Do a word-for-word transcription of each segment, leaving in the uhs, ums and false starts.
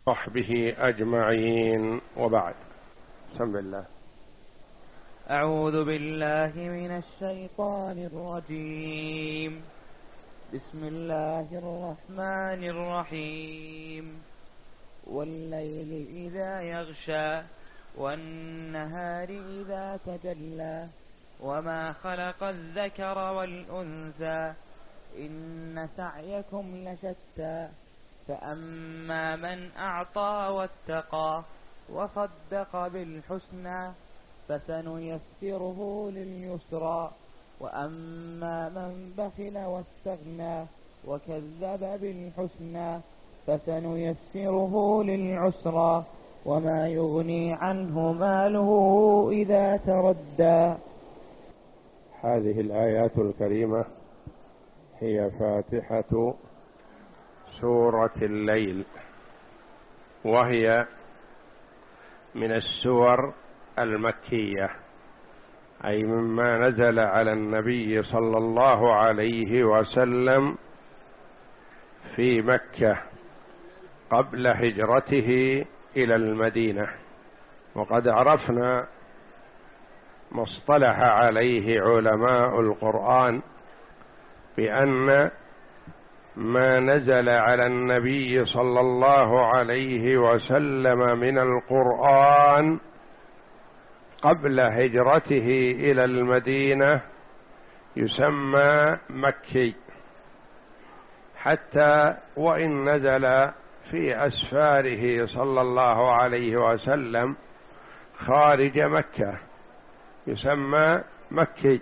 وصحبه أجمعين، وبعد. بسم الله. أعوذ بالله من الشيطان الرجيم. بسم الله الرحمن الرحيم. والليل إذا يغشى والنهار إذا تجلى وما خلق الذكر والأنثى إن سعيكم لشتى فأما من أعطى واتقى وصدق بالحسنى فسنيسره لليسرى وأما من بخل واستغنى وكذب بالحسنى فسنيسره للعسرى وما يغني عنه ماله إذا تردى. هذه الآيات الكريمة هي فاتحة سورة الليل، وهي من السور المكية، أي مما نزل على النبي صلى الله عليه وسلم في مكة قبل هجرته إلى المدينة. وقد عرفنا مصطلح عليه علماء القرآن بأن ما نزل على النبي صلى الله عليه وسلم من القرآن قبل هجرته إلى المدينة يسمى مكي، حتى وإن نزل في أسفاره صلى الله عليه وسلم خارج مكة يسمى مكي.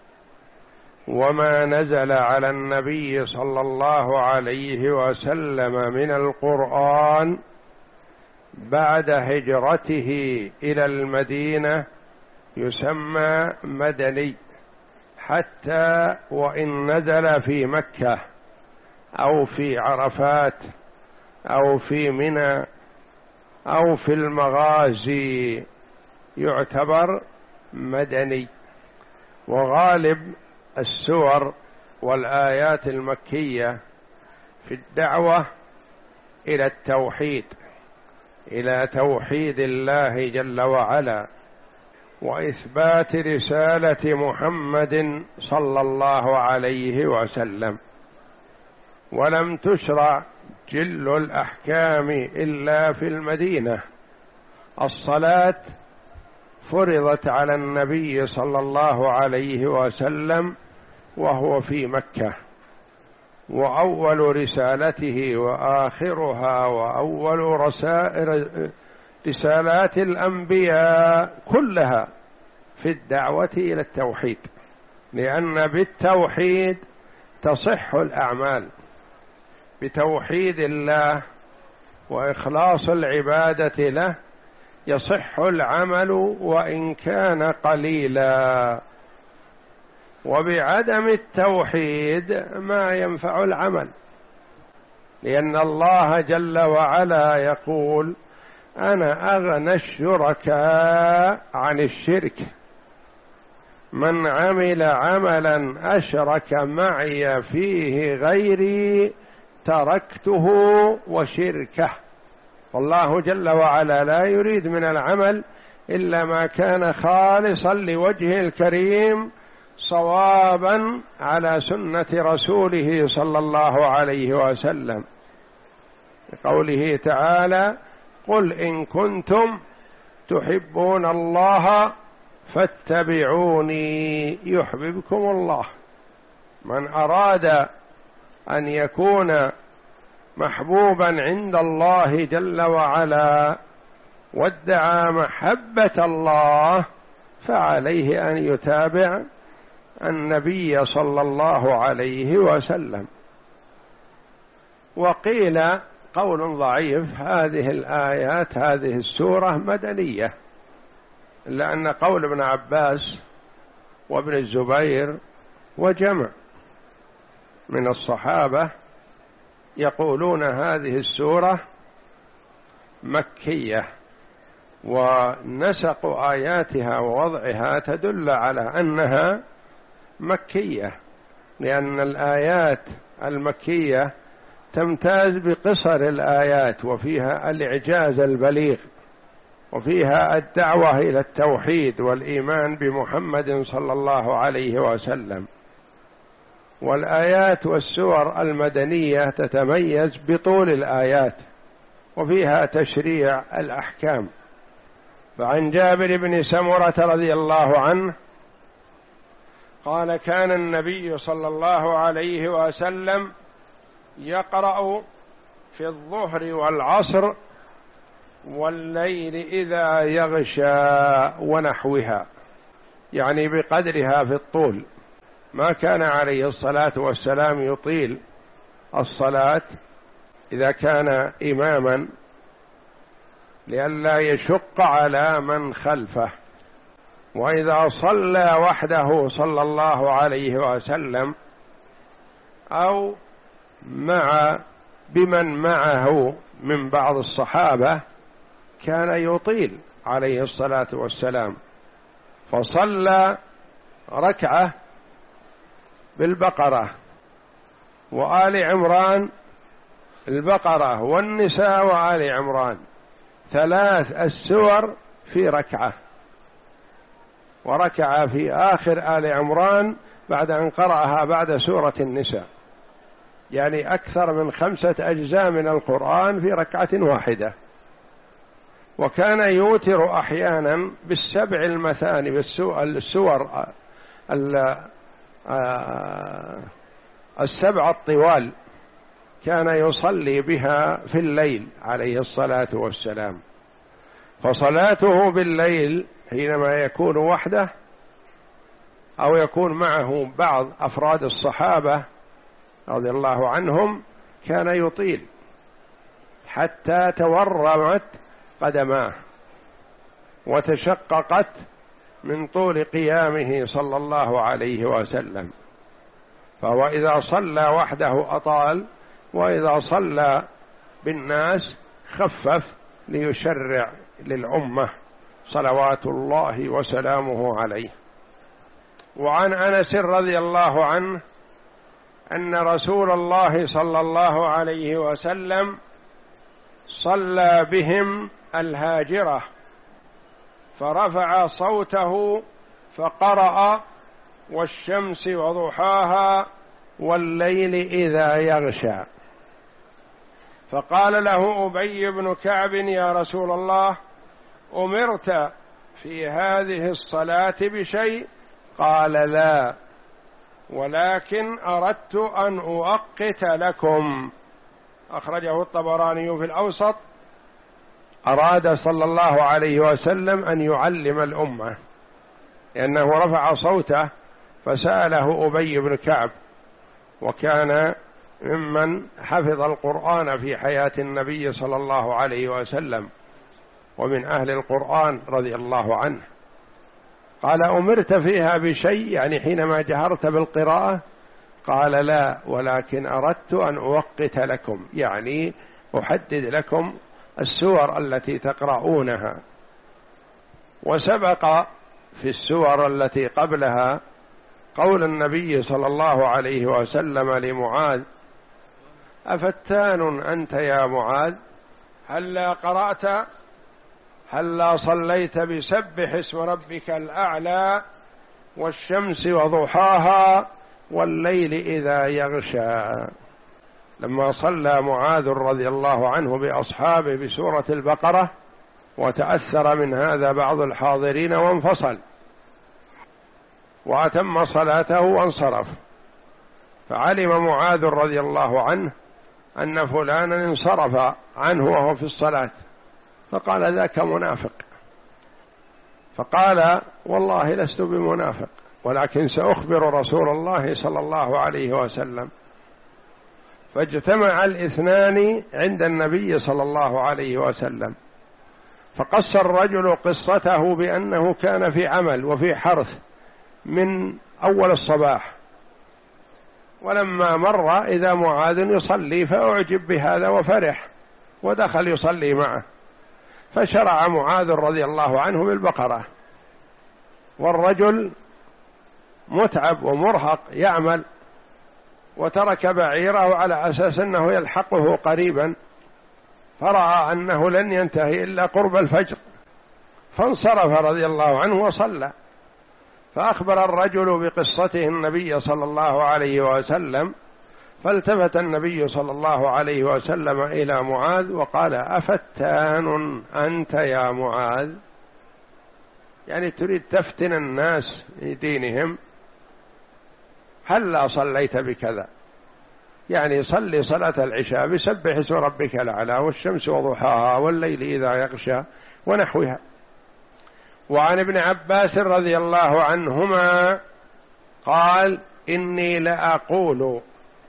وما نزل على النبي صلى الله عليه وسلم من القرآن بعد هجرته إلى المدينة يسمى مدني، حتى وإن نزل في مكة أو في عرفات أو في منى أو في المغازي يعتبر مدني. وغالب السور والآيات المكية في الدعوة إلى التوحيد، إلى توحيد الله جل وعلا، وإثبات رسالة محمد صلى الله عليه وسلم. ولم تشرع جل الأحكام إلا في المدينة. الصلاة فرضت على النبي صلى الله عليه وسلم وهو في مكة، وأول رسالته وآخرها وأول رسائل رسالات الأنبياء كلها في الدعوة إلى التوحيد، لأن بالتوحيد تصح الأعمال، بتوحيد الله وإخلاص العبادة له يصح العمل وإن كان قليلا، وبعدم التوحيد ما ينفع العمل، لأن الله جل وعلا يقول: أنا أغنى الشركاء عن الشرك، من عمل عملا أشرك معي فيه غيري تركته وشركه. والله جل وعلا لا يريد من العمل إلا ما كان خالصا لوجهه الكريم صوابا على سنة رسوله صلى الله عليه وسلم، قوله تعالى: قل إن كنتم تحبون الله فاتبعوني يحببكم الله. من أراد أن يكون محبوبا عند الله جل وعلا وادعى محبة الله فعليه أن يتابع النبي صلى الله عليه وسلم. وقيل قول ضعيف: هذه الآيات هذه السورة مدنية، لأن قول ابن عباس وابن الزبير وجمع من الصحابة يقولون هذه السورة مكية، ونسق آياتها ووضعها تدل على أنها مكية، لأن الآيات المكية تمتاز بقصر الآيات وفيها الإعجاز البليغ، وفيها الدعوة إلى التوحيد والإيمان بمحمد صلى الله عليه وسلم. والآيات والسور المدنية تتميز بطول الآيات وفيها تشريع الأحكام. فعن جابر بن سمرة رضي الله عنه قال: كان النبي صلى الله عليه وسلم يقرأ في الظهر والعصر والليل إذا يغشى ونحوها، يعني بقدرها في الطول. ما كان عليه الصلاة والسلام يطيل الصلاة إذا كان إماما لئلا يشق على من خلفه، وإذا صلى وحده صلى الله عليه وسلم أو مع بمن معه من بعض الصحابة كان يطيل عليه الصلاة والسلام، فصلى ركعة بالبقرة وآل عمران، البقرة والنساء وآل عمران، ثلاث السور في ركعة، وركع في آخر آل عمران بعد أن قرأها بعد سورة النساء، يعني أكثر من خمسة أجزاء من القرآن في ركعة واحدة. وكان يوتر أحيانا بالسبع المثاني، بالسور السبع الطوال، كان يصلي بها في الليل عليه الصلاة والسلام. فصلاته بالليل حينما يكون وحده أو يكون معه بعض أفراد الصحابة رضي الله عنهم كان يطيل حتى تورمت قدماه وتشققت من طول قيامه صلى الله عليه وسلم. فهو إذا صلى وحده أطال، وإذا صلى بالناس خفف ليشرع للأمة صلوات الله وسلامه عليه. وعن أنس رضي الله عنه أن رسول الله صلى الله عليه وسلم صلى بهم الهاجرة فرفع صوته فقرأ: والشمس وضحاها والليل إذا يغشى. فقال له أبي بن كعب: يا رسول الله، أمرت في هذه الصلاة بشيء؟ قال: لا، ولكن أردت أن أؤقت لكم. أخرجه الطبراني في الأوسط. أراد صلى الله عليه وسلم أن يعلم الأمة، لأنه رفع صوته فسأله أبي بن كعب، وكان ممن حفظ القرآن في حياة النبي صلى الله عليه وسلم ومن أهل القرآن رضي الله عنه. قال: أمرت فيها بشيء، يعني حينما جهرت بالقراءة؟ قال: لا، ولكن أردت أن أوقت لكم، يعني أحدد لكم السور التي تقرؤونها. وسبق في السور التي قبلها قول النبي صلى الله عليه وسلم لمعاذ: أفتان أنت يا معاذ؟ هلا قرأت هلا صليت بسبح اسم ربك الأعلى والشمس وضحاها والليل إذا يغشى. لما صلى معاذ رضي الله عنه بأصحابه بسورة البقرة وتأثر من هذا بعض الحاضرين وانفصل وأتم صلاته وانصرف، فعلم معاذ رضي الله عنه أن فلانا انصرف عنه وهو في الصلاة، فقال: ذاك منافق. فقال: والله لست بمنافق، ولكن سأخبر رسول الله صلى الله عليه وسلم. فاجتمع الاثنان عند النبي صلى الله عليه وسلم، فقص الرجل قصته بأنه كان في عمل وفي حرث من أول الصباح، ولما مر إذا معاذ يصلي فأعجب بهذا وفرح ودخل يصلي معه، فشرع معاذ رضي الله عنه بالبقرة، والرجل متعب ومرهق يعمل وترك بعيره على أساس أنه يلحقه قريبا، فرأى أنه لن ينتهي إلا قرب الفجر، فانصرف رضي الله عنه وصلى. فأخبر الرجل بقصته النبي صلى الله عليه وسلم، فالتفت النبي صلى الله عليه وسلم إلى معاذ وقال: أفتان أنت يا معاذ؟ يعني تريد تفتن الناس في دينهم؟ هلا صليت بكذا، يعني صلي صلاة العشاء بسبح اسم ربك الأعلى والشمس وضحاها والليل إذا يغشى ونحوها. وعن ابن عباس رضي الله عنهما قال: إني لأقول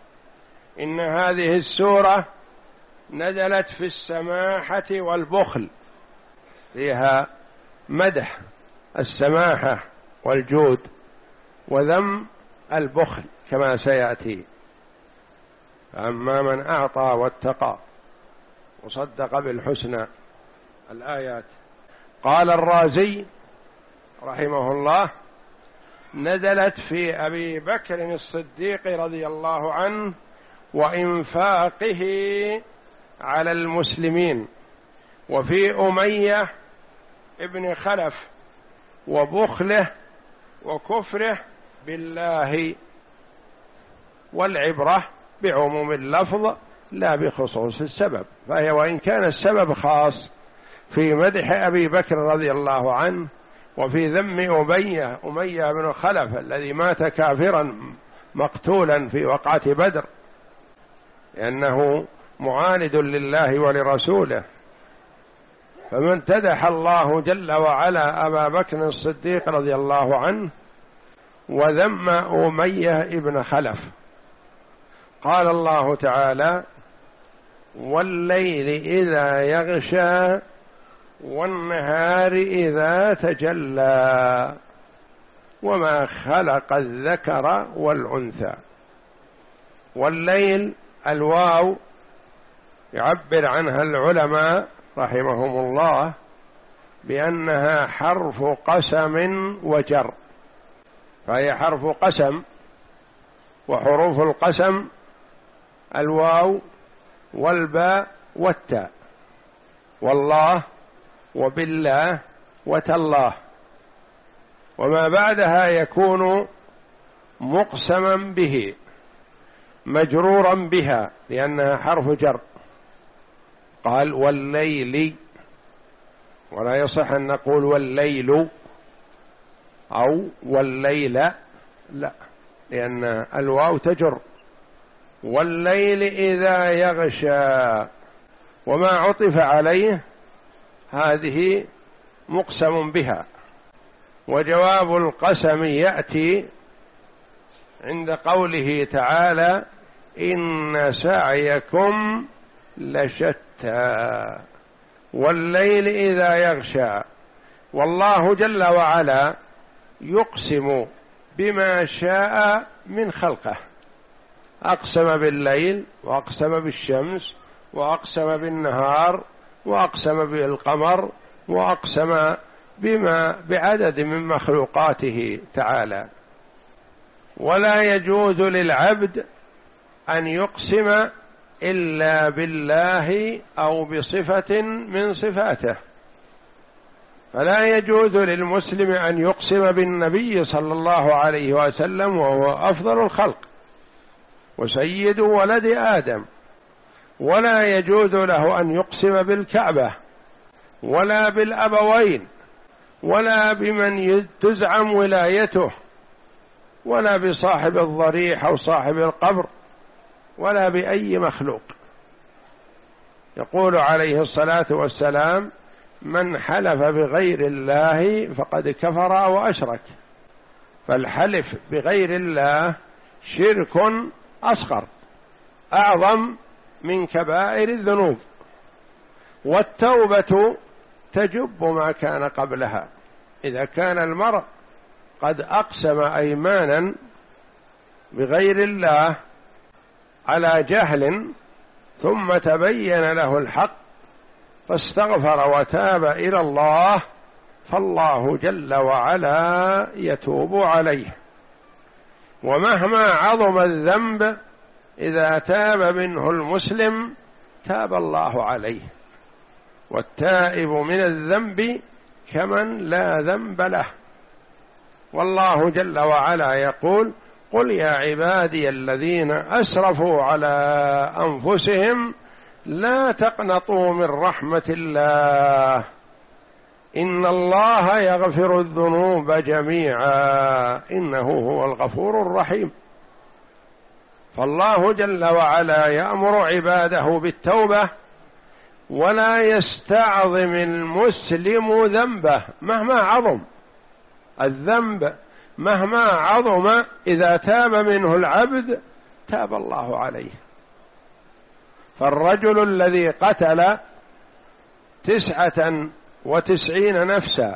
إن هذه السورة نزلت في السماحة والبخل، فيها مدح السماحة والجود وذم البخل كما سيأتي. فأما من أعطى واتقى وصدق بالحسنى، الآيات. قال الرازي رحمه الله: نزلت في أبي بكر الصديق رضي الله عنه وإنفاقه على المسلمين، وفي أمية ابن خلف وبخله وكفره بالله، والعبرة بعموم اللفظ لا بخصوص السبب. فهي وإن كان السبب خاص في مدح أبي بكر رضي الله عنه وفي ذم أمية أمية بن خلف الذي مات كافرا مقتولا في وقعة بدر، لأنه معاند لله ولرسوله، فمن امتدح الله جل وعلا أبا بكر الصديق رضي الله عنه وذم أمية ابن خلف. قال الله تعالى: والليل إذا يغشى والنهار إذا تجلى وما خلق الذكر والأنثى. والليل الواو يعبر عنها العلماء رحمهم الله بأنها حرف قسم وجر، فهي حرف قسم، وحروف القسم الواو والباء والتاء، والله وبالله وتالله، وما بعدها يكون مقسما به مجرورا بها لأنها حرف جر. قال: والليل، ولا يصح أن نقول والليل أو والليل، لا، لأن الواو تجر. والليل إذا يغشى، وما عطف عليه هذه مقسم بها. وجواب القسم يأتي عند قوله تعالى: إن سعيكم لشتى. والليل إذا يغشى، والله جل وعلا يقسم بما شاء من خلقه، أقسم بالليل وأقسم بالشمس وأقسم بالنهار وأقسم بالقمر وأقسم بما بعدد من مخلوقاته تعالى. ولا يجوز للعبد أن يقسم إلا بالله أو بصفة من صفاته، فلا يجوز للمسلم أن يقسم بالنبي صلى الله عليه وسلم وهو أفضل الخلق وسيد ولد آدم، ولا يجوز له أن يقسم بالكعبة ولا بالأبوين ولا بمن تزعم ولايته ولا بصاحب الضريح أو صاحب القبر ولا بأي مخلوق. يقول عليه الصلاة والسلام: من حلف بغير الله فقد كفر وأشرك. فالحلف بغير الله شرك أصغر أعظم من كبائر الذنوب، والتوبة تجب ما كان قبلها. إذا كان المرء قد أقسم أيمانا بغير الله على جهل ثم تبين له الحق فاستغفر وتاب إلى الله، فالله جل وعلا يتوب عليه. ومهما عظم الذنب إذا تاب منه المسلم تاب الله عليه، والتائب من الذنب كمن لا ذنب له. والله جل وعلا يقول: قل يا عبادي الذين أسرفوا على أنفسهم لا تقنطوا من رحمة الله إن الله يغفر الذنوب جميعا إنه هو الغفور الرحيم. فالله جل وعلا يأمر عباده بالتوبة، ولا يستعظم المسلم ذنبه مهما عظم الذنب، مهما عظم إذا تاب منه العبد تاب الله عليه. فالرجل الذي قتل تسعة وتسعين نفسا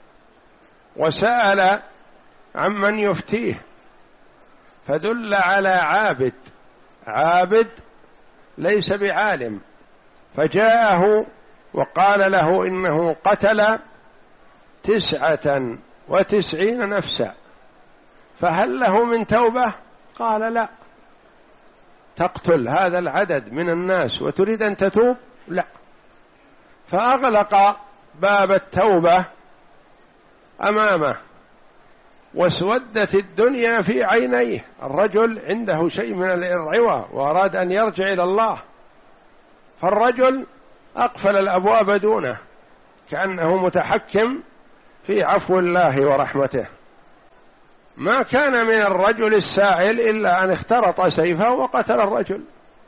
وسأل عمن يفتيه، فدل على عابد عابد ليس بعالم، فجاءه وقال له إنه قتل تسعة وتسعين نفسا، فهل له من توبة؟ قال لا. تقتل هذا العدد من الناس وتريد أن تتوب؟ لا. فأغلق باب التوبة أمامه، واسودت الدنيا في عينيه. الرجل عنده شيء من العوى وأراد أن يرجع إلى الله، فالرجل أقفل الأبواب دونه كأنه متحكم في عفو الله ورحمته. ما كان من الرجل السائل إلا أن اخترط سيفه وقتل الرجل،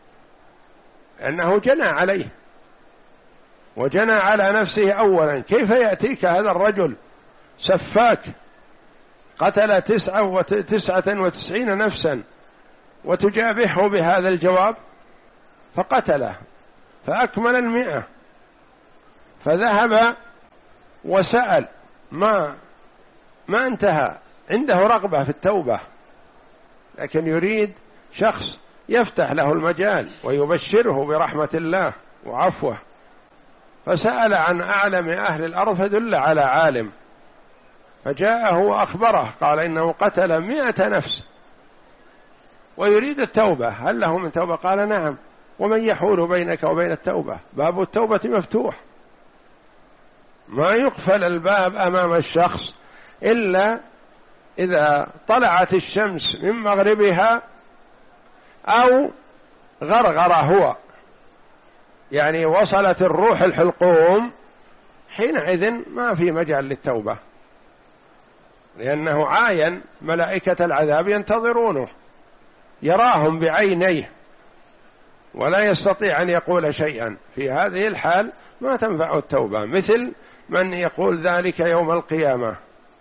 لأنه جنى عليه وجنى على نفسه أولا. كيف يأتيك هذا الرجل سفاك قتل تسعة وتسعة وتسعين نفسا وتجابهه بهذا الجواب؟ فقتله فأكمل المئة، فذهب وسأل، ما ما انتهى، عنده رغبة في التوبة، لكن يريد شخص يفتح له المجال ويبشره برحمة الله وعفوه. فسأل عن أعلم أهل الأرض فدل على عالم، فجاءه وأخبره قال إنه قتل مئة نفس ويريد التوبة، هل له من توبة؟ قال نعم. ومن يحول بينك وبين التوبة؟ باب التوبة مفتوح، ما يقفل الباب أمام الشخص إلا إذا طلعت الشمس من مغربها أو غرغر هو، يعني وصلت الروح الحلقوم، حينئذ ما في مجال للتوبة، لأنه عاين ملائكة العذاب ينتظرونه، يراهم بعينيه ولا يستطيع أن يقول شيئا. في هذه الحال ما تنفع التوبة، مثل من يقول ذلك يوم القيامة،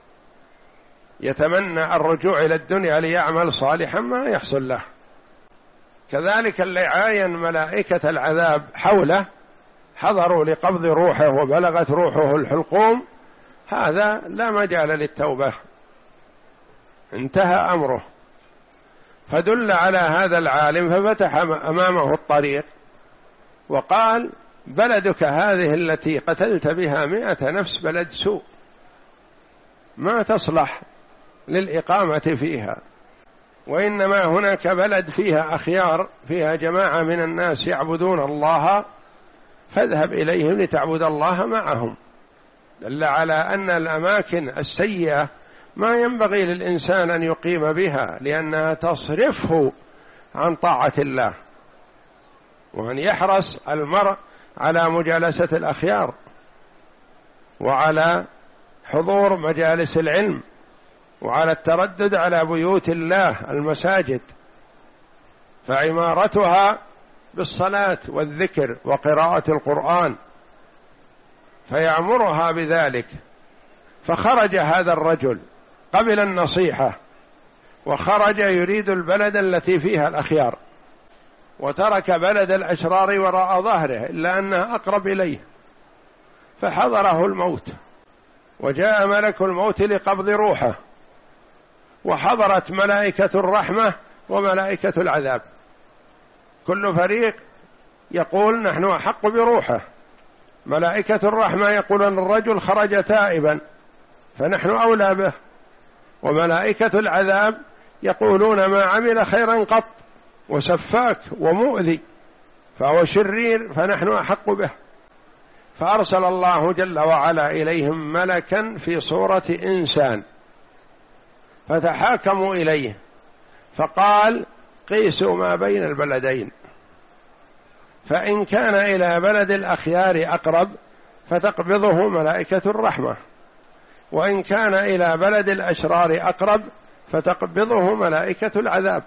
يتمنى الرجوع إلى الدنيا ليعمل صالحا ما يحصل له. كذلك اللي عاين ملائكة العذاب حوله حضروا لقبض روحه وبلغت روحه الحلقوم، هذا لا مجال للتوبة، انتهى أمره. فدل على هذا العالم ففتح أمامه الطريق وقال: بلدك هذه التي قتلت بها مئة نفس بلد سوء، ما تصلح للإقامة فيها، وإنما هناك بلد فيها أخيار، فيها جماعة من الناس يعبدون الله، فاذهب إليهم لتعبد الله معهم. دل على أن الأماكن السيئة ما ينبغي للإنسان أن يقيم بها، لأنها تصرفه عن طاعة الله، وأن يحرص المرء على مجالسة الأخيار وعلى حضور مجالس العلم وعلى التردد على بيوت الله المساجد، فعمارتها بالصلاة والذكر وقراءة القرآن، فيعمرها بذلك. فخرج هذا الرجل قبل النصيحة وخرج يريد البلد التي فيها الأخيار، وترك بلد الأشرار وراء ظهره إلا أنها أقرب إليه، فحضره الموت وجاء ملك الموت لقبض روحه، وحضرت ملائكة الرحمة وملائكة العذاب، كل فريق يقول نحن أحق بروحه. ملائكة الرحمة يقولون الرجل خرج تائبا فنحن أولى به، وملائكة العذاب يقولون ما عمل خيرا قط وسفاك ومؤذي، فهو شرير فنحن أحق به. فأرسل الله جل وعلا إليهم ملكا في صورة إنسان، فتحاكموا إليه، فقال قيسوا ما بين البلدين، فإن كان إلى بلد الأخيار أقرب فتقبضه ملائكة الرحمة، وإن كان إلى بلد الأشرار أقرب فتقبضه ملائكة العذاب.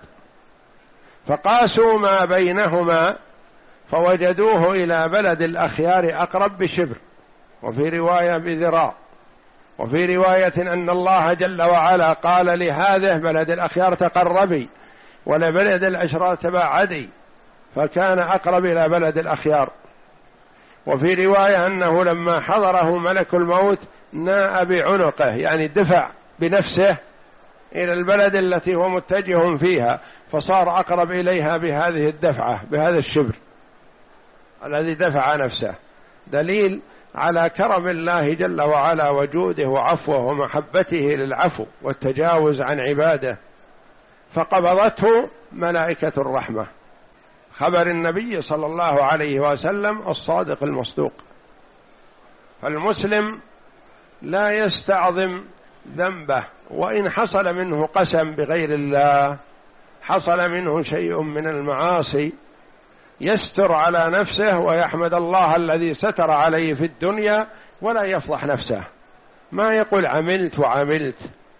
فقاسوا ما بينهما فوجدوه إلى بلد الأخيار أقرب بشبر، وفي رواية بذراع، وفي رواية أن الله جل وعلا قال لهذه بلد الأخيار تقربي ولبلد الأشرار تباعدي، فكان أقرب إلى بلد الأخيار. وفي رواية أنه لما حضره ملك الموت ناء بعنقه، يعني دفع بنفسه إلى البلد التي هو متجه فيها، فصار أقرب إليها بهذه الدفعة، بهذا الشبر الذي دفع نفسه، دليل على كرم الله جل وعلا وجوده وعفوه ومحبته للعفو والتجاوز عن عباده. فقبضته ملائكة الرحمة، خبر النبي صلى الله عليه وسلم الصادق المصدوق. فالمسلم لا يستعظم ذنبه، وإن حصل منه قسم بغير الله، حصل منه شيء من المعاصي، يستر على نفسه ويحمد الله الذي ستر عليه في الدنيا، ولا يفضح نفسه، ما يقول عملت وعملت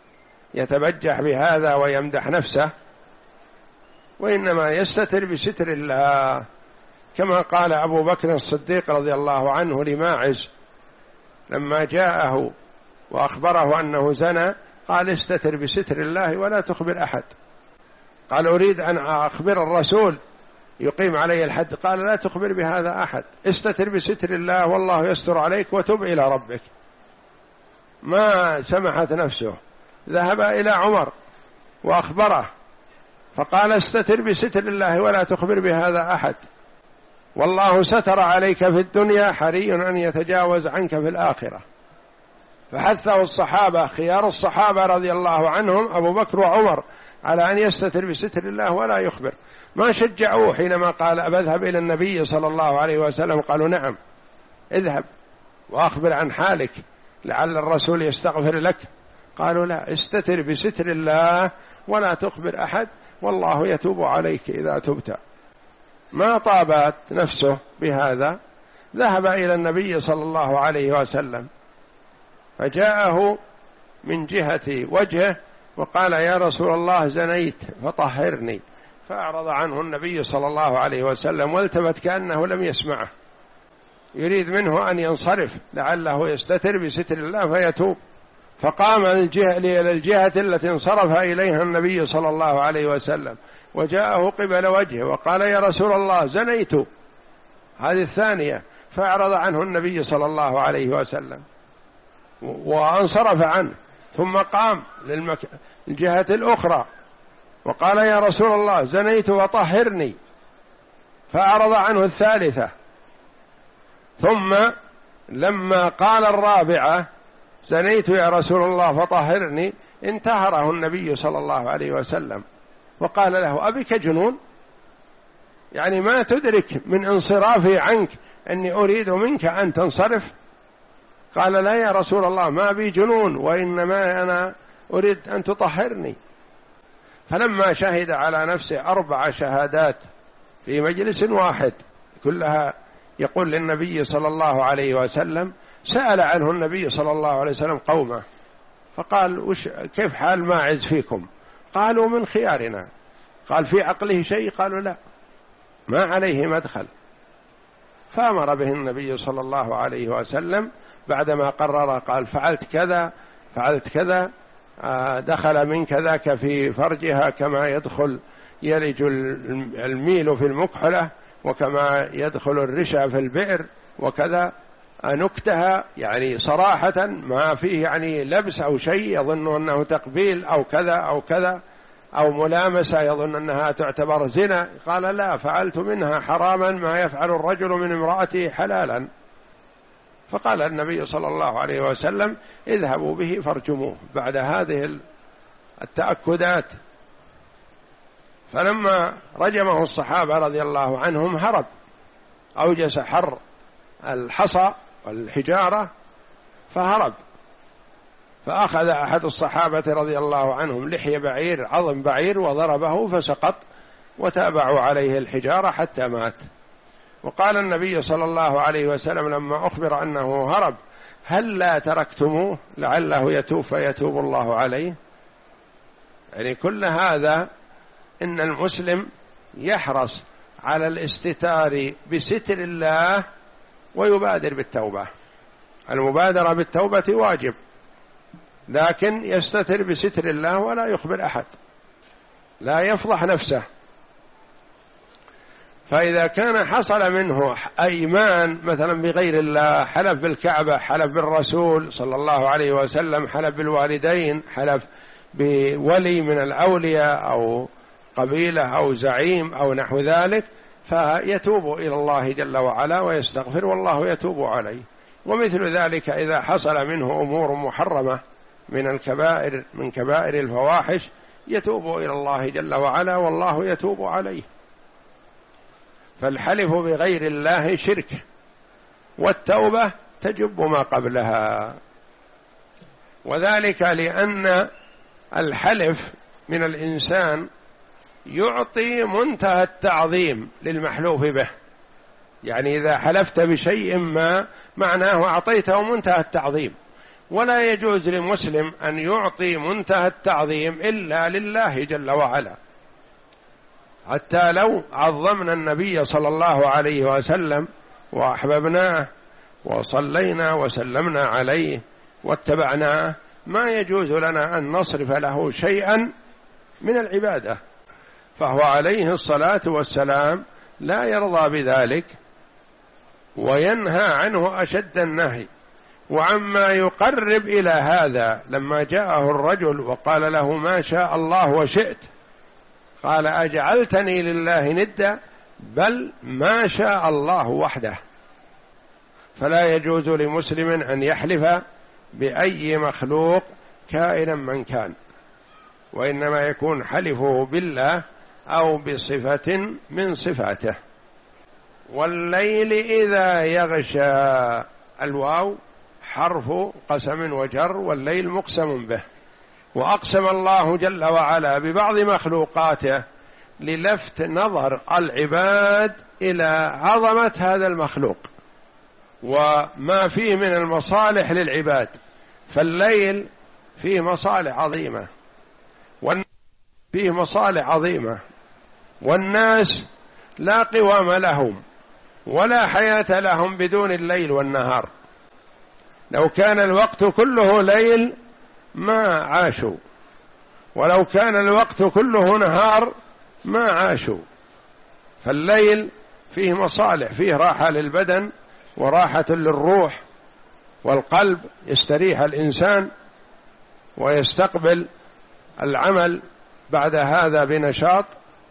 يتبجح بهذا ويمدح نفسه، وإنما يستتر بستر الله، كما قال أبو بكر الصديق رضي الله عنه لماعز لما جاءه وأخبره أنه زنى، قال استتر بستر الله ولا تخبر أحد. قال أريد أن أخبر الرسول يقيم علي الحد، قال لا تخبر بهذا أحد، استتر بستر الله والله يستر عليك وتب إلى ربك. ما سمحت نفسه، ذهب إلى عمر وأخبره فقال استتر بستر الله ولا تخبر بهذا أحد، والله ستر عليك في الدنيا، حري أن يتجاوز عنك في الآخرة. فحثه الصحابة، خيار الصحابة رضي الله عنهم أبو بكر وعمر، على أن يستتر بستر الله ولا يخبر. ما شجعوه حينما قال أذهب إلى النبي صلى الله عليه وسلم، قالوا نعم اذهب وأخبر عن حالك لعل الرسول يستغفر لك. قالوا لا، استتر بستر الله ولا تخبر أحد، والله يتوب عليك إذا تبت. ما طابت نفسه بهذا، ذهب إلى النبي صلى الله عليه وسلم فجاءه من جهة وجهه وقال يا رسول الله زنيت فطهرني، فأعرض عنه النبي صلى الله عليه وسلم والتفت كأنه لم يسمعه، يريد منه أن ينصرف لعله يستتر بستر الله فيتوب. فقام إلى الجهة التي انصرف إليها النبي صلى الله عليه وسلم وجاءه قبل وجهه وقال يا رسول الله زنيت، هذه الثانية، فأعرض عنه النبي صلى الله عليه وسلم وانصرف عنه، ثم قام للجهة الأخرى وقال يا رسول الله زنيت وطهرني، فأعرض عنه الثالثة، ثم لما قال الرابعة زنيت يا رسول الله فطهرني، انتهره النبي صلى الله عليه وسلم وقال له أبك جنون؟ يعني ما تدرك من انصرافي عنك أني أريد منك أن تنصرف؟ قال لا يا رسول الله ما بي جنون، وإنما أنا أريد أن تطهرني. فلما شهد على نفسه أربع شهادات في مجلس واحد كلها يقول للنبي صلى الله عليه وسلم، سأل عنه النبي صلى الله عليه وسلم قومه فقال وش كيف حال ماعز فيكم؟ قالوا من خيارنا. قال في عقله شيء؟ قالوا لا، ما عليه مدخل. فأمر به النبي صلى الله عليه وسلم بعدما قرر، قال فعلت كذا فعلت كذا، دخل من كذاك في فرجها كما يدخل يلج الميل في المكحلة، وكما يدخل الرشا في البئر، وكذا نكتها، يعني صراحة ما فيه يعني لبس أو شيء يظن أنه تقبيل أو كذا أو كذا أو ملامسة يظن أنها تعتبر زنا. قال لا، فعلت منها حراما ما يفعل الرجل من امرأته حلالا. فقال النبي صلى الله عليه وسلم اذهبوا به فارجموه بعد هذه التأكدات. فلما رجمه الصحابة رضي الله عنهم هرب، أوجس حر الحصى والحجارة فهرب، فأخذ أحد الصحابة رضي الله عنهم لحية بعير عظم بعير وضربه فسقط، وتابعوا عليه الحجارة حتى مات. وقال النبي صلى الله عليه وسلم لما أخبر أنه هرب: هل لا تركتموه لعله يتوب فيتوب الله عليه؟ يعني كل هذا إن المسلم يحرص على الاستتار بستر الله ويبادر بالتوبة. المبادرة بالتوبة واجب، لكن يستتر بستر الله ولا يخبر أحد، لا يفضح نفسه. فإذا كان حصل منه أيمان مثلا بغير الله، حلف بالكعبة، حلف بالرسول صلى الله عليه وسلم، حلف بالوالدين، حلف بولي من الأولياء أو قبيلة أو زعيم أو نحو ذلك، فيتوب إلى الله جل وعلا ويستغفر والله يتوب عليه. ومثل ذلك إذا حصل منه أمور محرمة من الكبائر من كبائر الفواحش يتوب إلى الله جل وعلا والله يتوب عليه. فالحلف بغير الله شرك، والتوبة تجب ما قبلها، وذلك لأن الحلف من الإنسان يعطي منتهى التعظيم للمحلوف به. يعني إذا حلفت بشيء ما معناه أعطيته منتهى التعظيم، ولا يجوز لمسلم أن يعطي منتهى التعظيم إلا لله جل وعلا. حتى لو عظمنا النبي صلى الله عليه وسلم وأحببناه وصلينا وسلمنا عليه واتبعناه، ما يجوز لنا أن نصرف له شيئا من العبادة، فهو عليه الصلاة والسلام لا يرضى بذلك وينهى عنه أشد النهي. وعما يقرب إلى هذا لما جاءه الرجل وقال له: ما شاء الله وشئت، قال: أجعلتني لله ندا؟ بل ما شاء الله وحده. فلا يجوز لمسلم أن يحلف بأي مخلوق كائنا من كان، وإنما يكون حلفه بالله أو بصفة من صفاته. والليل إذا يغشى، الواو حرف قسم وجر، والليل مقسم به، وأقسم الله جل وعلا ببعض مخلوقاته للفت نظر العباد إلى عظمة هذا المخلوق وما فيه من المصالح للعباد. فالليل فيه مصالح عظيمة، فيه مصالح عظيمة، والناس لا قوام لهم ولا حياة لهم بدون الليل والنهار. لو كان الوقت كله ليل ما عاشوا، ولو كان الوقت كله نهار ما عاشوا. فالليل فيه مصالح، فيه راحة للبدن وراحة للروح والقلب، يستريح الإنسان ويستقبل العمل بعد هذا بنشاط.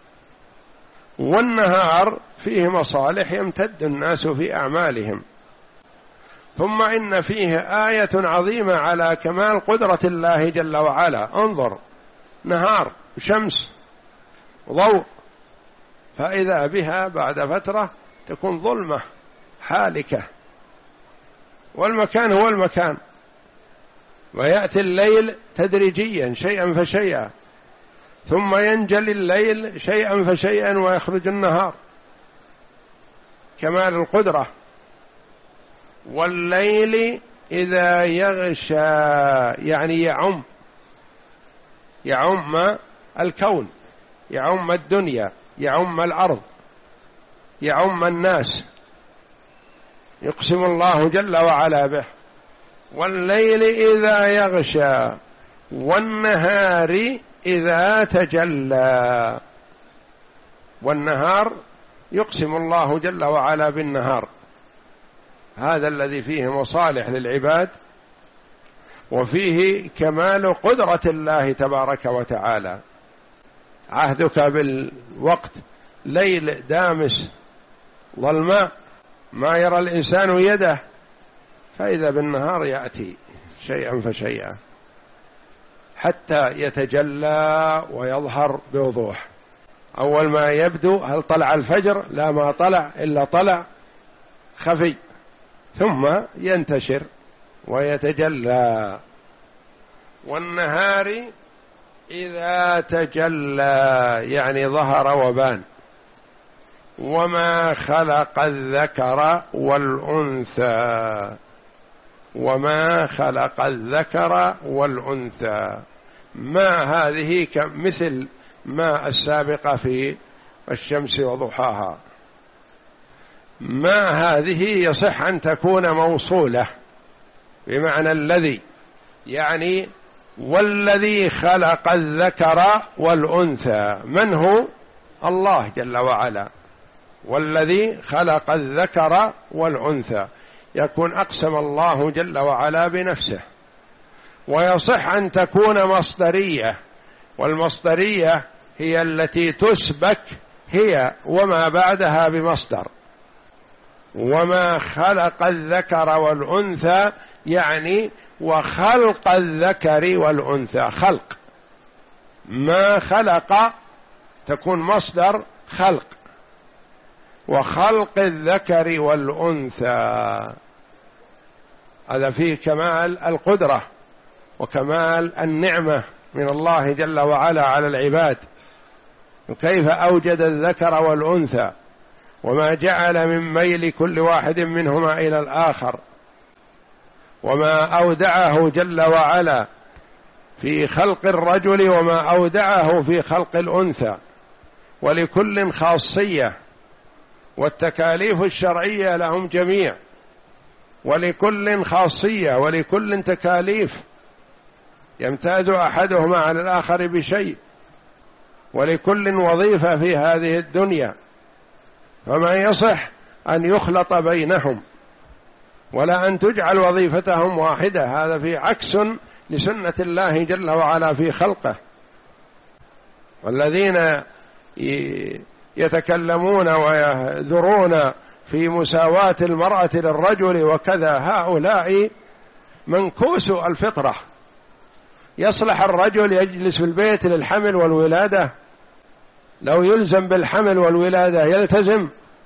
والنهار فيه مصالح يمتد الناس في أعمالهم. ثم إن فيه آية عظيمة على كمال قدرة الله جل وعلا. انظر، نهار شمس ضوء، فإذا بها بعد فترة تكون ظلمة حالكة، والمكان هو المكان، ويأتي الليل تدريجيا شيئا فشيئا، ثم ينجلي الليل شيئا فشيئا ويخرج النهار، كمال القدرة. والليل إذا يغشى يعني يعم يعم الكون، يعم الدنيا، يعم الأرض، يعم الناس، يقسم الله جل وعلا به. والليل إذا يغشى والنهار إذا تجلى. والنهار يقسم الله جل وعلا بالنهار، هذا الذي فيه مصالح للعباد وفيه كمال قدرة الله تبارك وتعالى. عهدك بالوقت ليل دامس ظلماء ما يرى الإنسان يده، فإذا بالنهار يأتي شيئا فشيئا حتى يتجلى ويظهر بوضوح. أول ما يبدو هل طلع الفجر؟ لا، ما طلع إلا طلع خفي، ثم ينتشر ويتجلى. والنهار إذا تجلى يعني ظهر وبان. وما خلق الذكر والأنثى، وما خلق الذكر والأنثى، ما هذه مثل ما السابقة في الشمس وضحاها. ما هذه يصح أن تكون موصولة بمعنى الذي، يعني والذي خلق الذكر والأنثى من هو؟ الله جل وعلا. والذي خلق الذكر والأنثى يكون أقسم الله جل وعلا بنفسه. ويصح أن تكون مصدرية، والمصدرية هي التي تسبك هي وما بعدها بمصدر. وما خلق الذكر والأنثى يعني وخلق الذكر والأنثى، خلق. ما خلق تكون مصدر خلق، وخلق الذكر والأنثى هذا فيه كمال القدرة وكمال النعمة من الله جل وعلا على العباد. وكيف أوجد الذكر والأنثى وما جعل من ميل كل واحد منهما إلى الآخر، وما أودعه جل وعلا في خلق الرجل وما أودعه في خلق الأنثى، ولكل خاصية، والتكاليف الشرعية لهم جميع، ولكل خاصية ولكل تكاليف، يمتاز أحدهما على الآخر بشيء، ولكل وظيفة في هذه الدنيا، فما يصح أن يخلط بينهم ولا أن تجعل وظيفتهم واحدة. هذا في عكس لسنة الله جل وعلا في خلقه. والذين يتكلمون ويذرون في مساواة المرأة للرجل وكذا هؤلاء منكوس الفطرة. يصلح الرجل يجلس في البيت للحمل والولادة؟ لو يلزم بالحمل والولادة يلتزم؟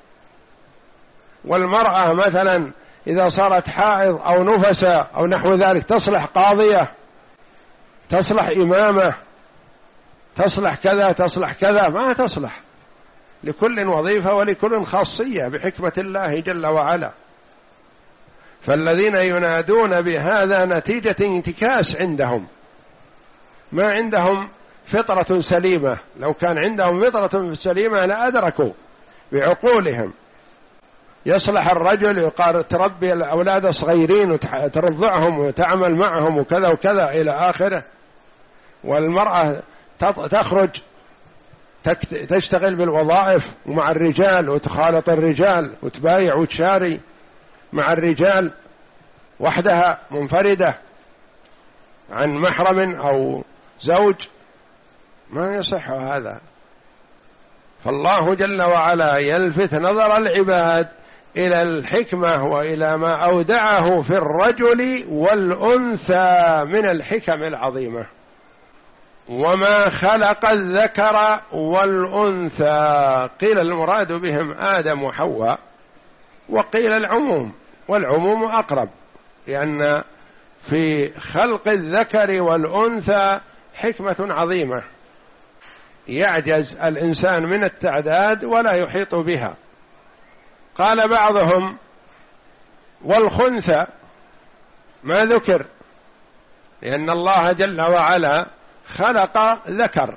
والمرأة مثلا إذا صارت حائض أو نفسة أو نحو ذلك تصلح قاضية، تصلح إمامة، تصلح كذا تصلح كذا؟ ما تصلح. لكل وظيفة ولكل خاصية بحكمة الله جل وعلا. فالذين ينادون بهذا نتيجة انتكاس عندهم، ما عندهم فطرة سليمة. لو كان عندهم فطرة سليمة لأدركوا بعقولهم. يصلح الرجل يقال تربي الأولاد الصغيرين وترضعهم وتعمل معهم وكذا وكذا إلى آخره، والمرأة تخرج تشتغل بالوظائف ومع الرجال وتخالط الرجال وتبايع وتشاري مع الرجال وحدها منفردة عن محرم أو زوج. ما يصح هذا. فالله جل وعلا يلفت نظر العباد إلى الحكمة وإلى ما أودعه في الرجل والأنثى من الحكم العظيمة. وما خلق الذكر والأنثى، قيل المراد بهم آدم وحواء، وقيل العموم، والعموم أقرب، لأن في خلق الذكر والأنثى حكمة عظيمة يعجز الإنسان من التعداد ولا يحيط بها. قال بعضهم والخنثى ما ذكر، لأن الله جل وعلا خلق ذكر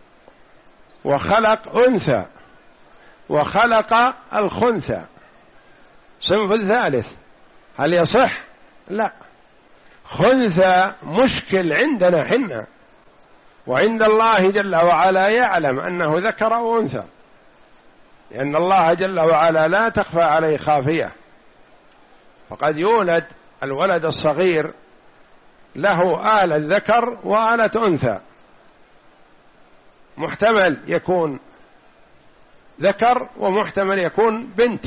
وخلق أنثى وخلق الخنثى صنف الثالث. هل يصح؟ لا. خنثى مشكل عندنا حنا، وعند الله جل وعلا يعلم أنه ذكر وأنثى، لأن الله جل وعلا لا تخفى عليه خافية. فقد يولد الولد الصغير له آلة ذكر وآلة أنثى، محتمل يكون ذكر ومحتمل يكون بنت،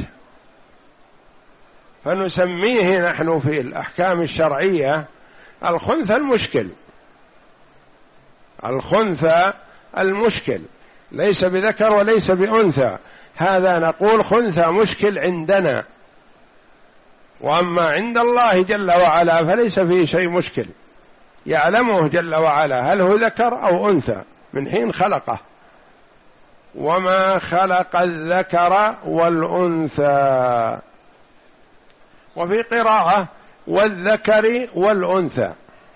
فنسميه نحن في الأحكام الشرعية الخنثى المشكل. الخنثى المشكل ليس بذكر وليس بأنثى، هذا نقول خنثى مشكل عندنا، وأما عند الله جل وعلا فليس فيه شيء مشكل، يعلمه جل وعلا هل هو ذكر أو أنثى من حين خلقه. وما خلق الذكر والأنثى، وفي قراءة والذكر والأنثى،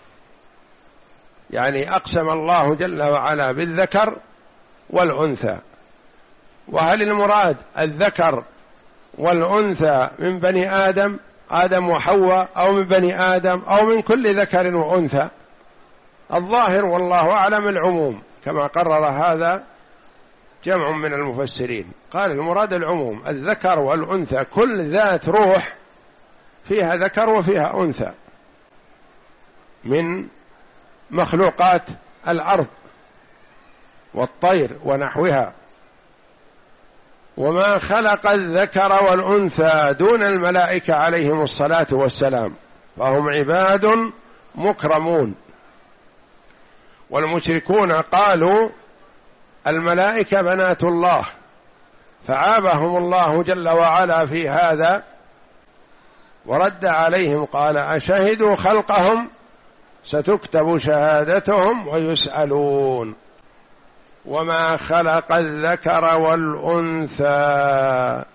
يعني أقسم الله جل وعلا بالذكر والأنثى. وهل المراد الذكر والأنثى من بني آدم، آدم وحواء، أو من بني آدم، أو من كل ذكر وأنثى؟ الظاهر والله أعلم العموم، كما قرر هذا جمع من المفسرين، قال المراد العموم، الذكر والأنثى، كل ذات روح فيها ذكر وفيها أنثى من مخلوقات الأرض والطير ونحوها. وما خلق الذكر والأنثى دون الملائكة عليهم الصلاة والسلام، فهم عباد مكرمون. والمشركون قالوا الملائكة بنات الله، فعابهم الله جل وعلا في هذا ورد عليهم قال أشهدوا خلقهم ستكتب شهادتهم ويسألون. وما خلق الذكر والأنثى.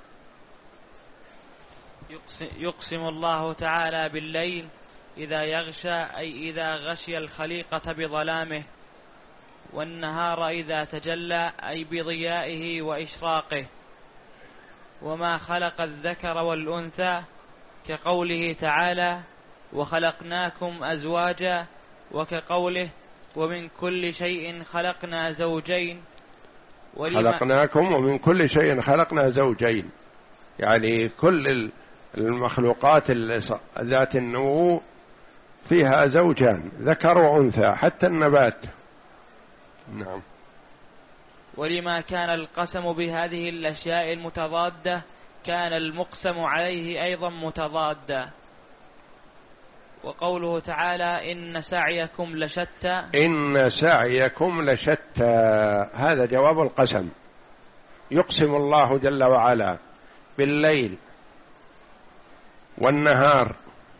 يقسم الله تعالى بالليل إذا يغشى، أي إذا غشي الخليقة بظلامه، والنهار إذا تجلى، أي بضيائه وإشراقه. وما خلق الذكر والأنثى كقوله تعالى وخلقناكم أزواجا، وكقوله ومن كل شيء خلقنا زوجين. خلقناكم ومن كل شيء خلقنا زوجين، يعني كل المخلوقات ذات النمو فيها زوجان ذكر وأنثى، حتى النبات. نعم. ولما كان القسم بهذه الأشياء المتضادة كان المقسم عليه أيضا متضادا. وقوله تعالى إن سعيكم لشتى، إن سعيكم لشتى، هذا جواب القسم. يقسم الله جل وعلا بالليل والنهار،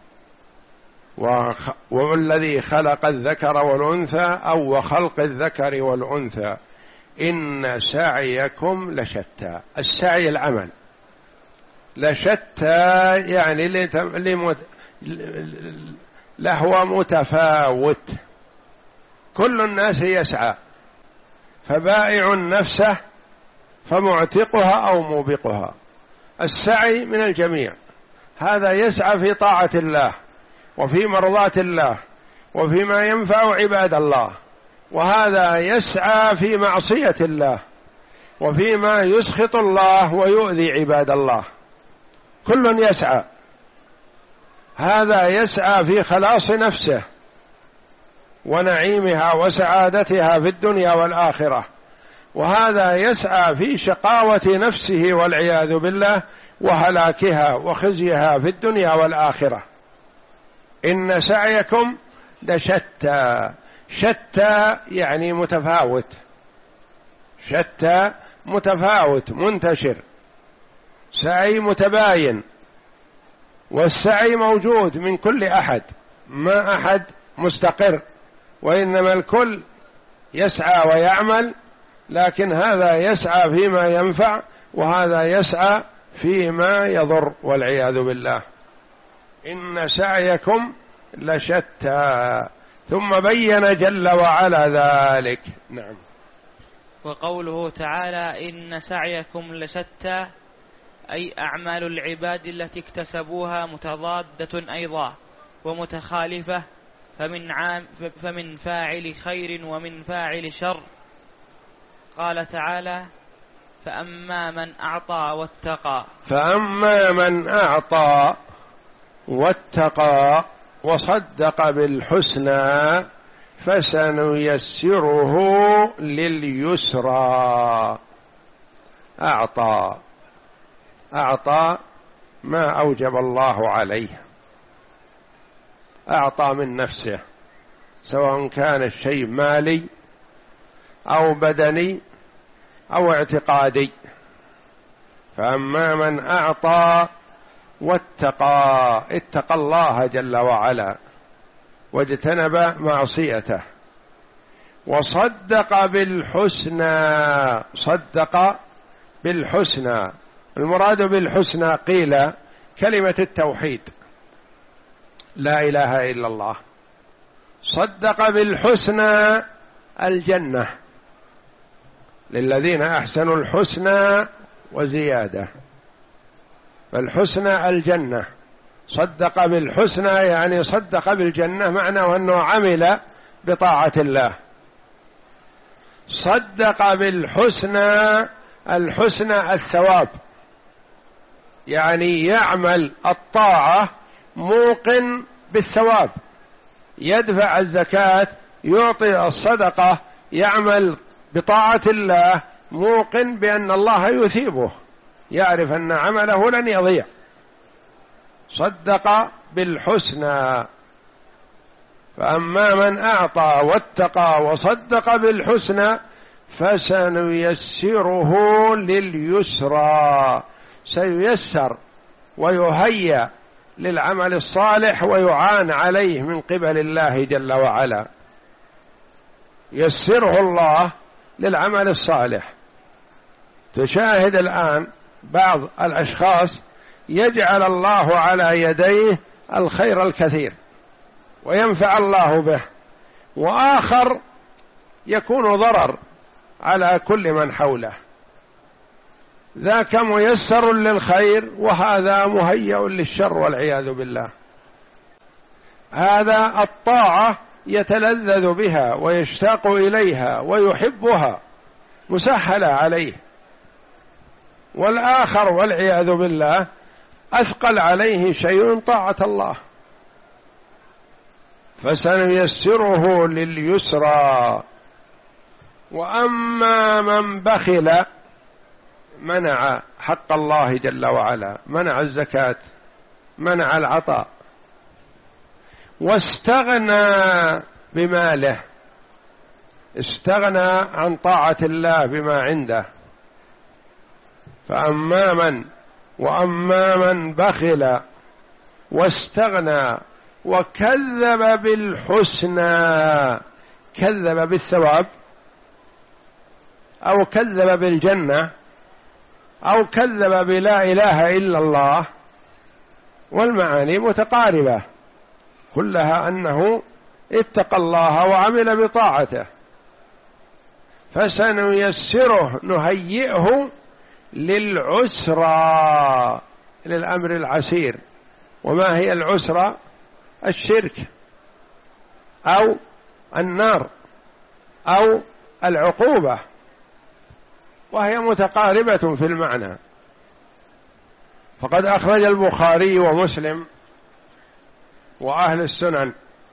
والذي خلق الذكر والأنثى، أو وخلق الذكر والأنثى، إن سعيكم لشتى. السعي العمل، لشتى يعني لمت... لهو متفاوت، كل الناس يسعى، فبائع نفسه فمعتقها أو موبقها. السعي من الجميع، هذا يسعى في طاعة الله وفي مرضاة الله وفيما ينفع عباد الله، وهذا يسعى في معصية الله وفيما يسخط الله ويؤذي عباد الله، كل يسعى. هذا يسعى في خلاص نفسه ونعيمها وسعادتها في الدنيا والآخرة، وهذا يسعى في شقاوة نفسه والعياذ بالله وهلاكها وخزيها في الدنيا والآخرة. إن سعيكم لشتى، شتى يعني متفاوت، شتى متفاوت منتشر، سعي متباين، والسعي موجود من كل أحد، ما أحد مستقر، وإنما الكل يسعى ويعمل، لكن هذا يسعى فيما ينفع وهذا يسعى فيما يضر والعياذ بالله. إن سعيكم لشتى، ثم بين جل وعلا ذلك. نعم. وقوله تعالى إن سعيكم لشتى، أي أعمال العباد التي اكتسبوها متضادة أيضا ومتخالفة، فمن, عام فمن فاعل خير ومن فاعل شر. قال تعالى فأما من أعطى واتقى، فأما من أعطى واتقى وصدق بالحسنى فسنيسره لليسرى. أعطى، أعطى ما أوجب الله عليه، أعطى من نفسه، سواء كان الشيء مالي أو بدني أو اعتقادي. فأما من أعطى واتقى، اتقى الله جل وعلا واجتنب معصيته، وصدق بالحسنى، صدق بالحسنى، المراد بالحسنى قيل كلمة التوحيد لا إله إلا الله. صدق بالحسنى الجنة للذين أحسنوا الحسنى وزيادة، فالحسنى الجنة. صدق بالحسنى يعني صدق بالجنة، معناه أنه عمل بطاعة الله. صدق بالحسنى، الحسنى الثواب، يعني يعمل الطاعة موقن بالثواب، يدفع الزكاة، يعطي الصدقة، يعمل بطاعة الله موقن بأن الله يثيبه، يعرف أن عمله لن يضيع. صدق بالحسنى. فأما من أعطى واتقى وصدق بالحسنى فسنيسره لليسرى، سييسر ويهيأ للعمل الصالح ويعان عليه من قبل الله جل وعلا، يسره الله للعمل الصالح. تشاهد الآن بعض الأشخاص يجعل الله على يديه الخير الكثير وينفع الله به، وآخر يكون ضرر على كل من حوله، ذاك ميسر للخير وهذا مهيأ للشر والعياذ بالله. هذا الطاعة يتلذذ بها ويشتاق إليها ويحبها مسهلة عليه، والآخر والعياذ بالله أثقل عليه شيء طاعة الله. فسنيسره لليسرى. وأما من بخل، منع حق الله جل وعلا، منع الزكاة، منع العطاء، واستغنى بماله، استغنى عن طاعة الله بما عنده. فأما من وأما من بخل واستغنى وكذب بالحسنى، كذب بالثواب أو كذب بالجنة أو كذب بلا إله إلا الله، والمعاني متقاربة كلها أنه اتقى الله وعمل بطاعته. فسنيسره، نهيئه للعسرى، للأمر العسير. وما هي العسرى؟ الشرك أو النار أو العقوبة، وهي متقاربة في المعنى. فقد أخرج البخاري ومسلم وأهل السنن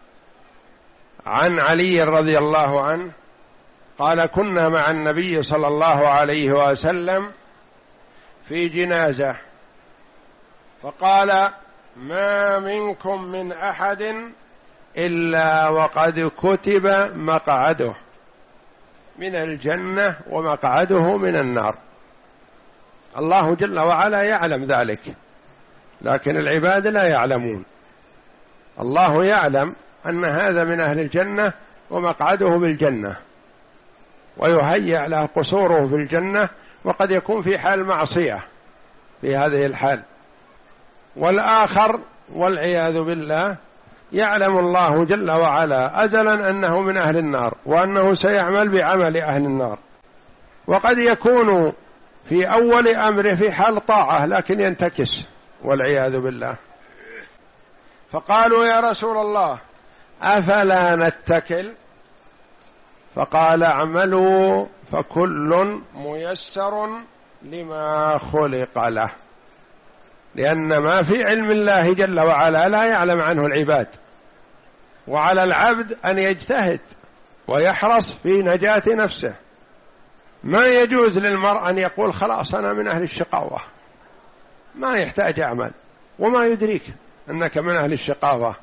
عن علي رضي الله عنه قال: كنا مع النبي صلى الله عليه وسلم في جنازة، فقال: ما منكم من أحد إلا وقد كتب مقعده من الجنة ومقعده من النار. الله جل وعلا يعلم ذلك، لكن العباد لا يعلمون. الله يعلم أن هذا من أهل الجنة ومقعده بالجنة، ويهيأ له قصوره في الجنة، وقد يكون في حال معصية في هذه الحال. والآخر والعياذ بالله يعلم الله جل وعلا أزلا أنه من أهل النار وأنه سيعمل بعمل أهل النار، وقد يكون في أول أمره في حال طاعة لكن ينتكس والعياذ بالله. فقالوا: يا رسول الله أفلا نتكل؟ فقال: اعملوا فكل ميسر لما خلق له، لأن ما في علم الله جل وعلا لا يعلم عنه العباد، وعلى العبد أن يجتهد ويحرص في نجاة نفسه. ما يجوز للمرء أن يقول خلاص أنا من أهل الشقاوة، ما يحتاج أعمل، وما يدريك أنك من أهل الشقاوة.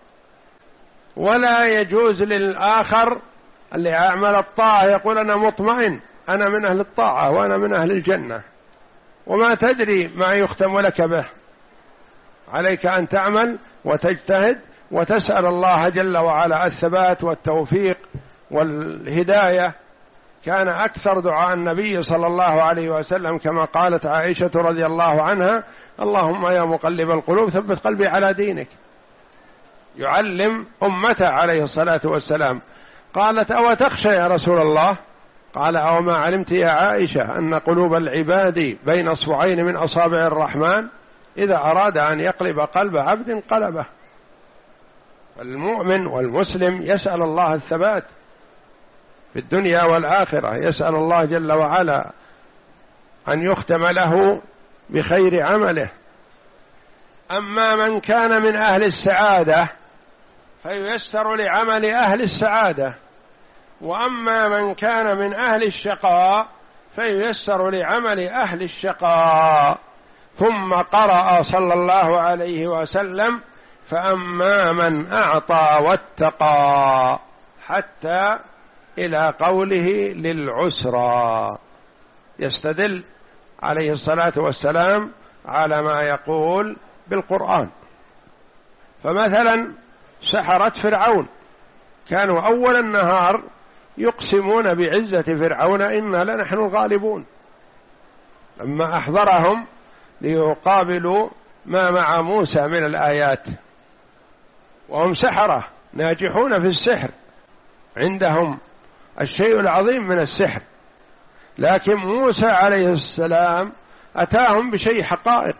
ولا يجوز للآخر اللي أعمل الطاعة يقول أنا مطمئن أنا من أهل الطاعة وأنا من أهل الجنة، وما تدري ما يختم لك به. عليك أن تعمل وتجتهد وتسأل الله جل وعلا الثبات والتوفيق والهداية. كان أكثر دعاء النبي صلى الله عليه وسلم كما قالت عائشة رضي الله عنها: اللهم يا مقلب القلوب ثبت قلبي على دينك. يعلم أمته عليه الصلاة والسلام. قالت: أو تخشى يا رسول الله؟ قال: أو ما علمت يا عائشة أن قلوب العباد بين أصبعين من أصابع الرحمن، إذا أراد أن يقلب قلب عبد قلبه. المؤمن والمسلم يسأل الله الثبات في الدنيا والآخرة، يسأل الله جل وعلا أن يختم له بخير عمله. أما من كان من أهل السعادة فييسر لعمل أهل السعادة، وأما من كان من أهل الشقاء فييسر لعمل أهل الشقاء. ثم قرأ صلى الله عليه وسلم: فأما من أعطى واتقى، حتى إلى قوله للعسرى، يستدل عليه الصلاة والسلام على ما يقول بالقرآن. فمثلا سحرة فرعون كانوا أول النهار يقسمون بعزة فرعون إنا لنحن الغالبون، لما أحضرهم ليقابلوا ما مع موسى من الآيات، وهم سحرة ناجحون في السحر، عندهم الشيء العظيم من السحر، لكن موسى عليه السلام أتاهم بشيء حقائق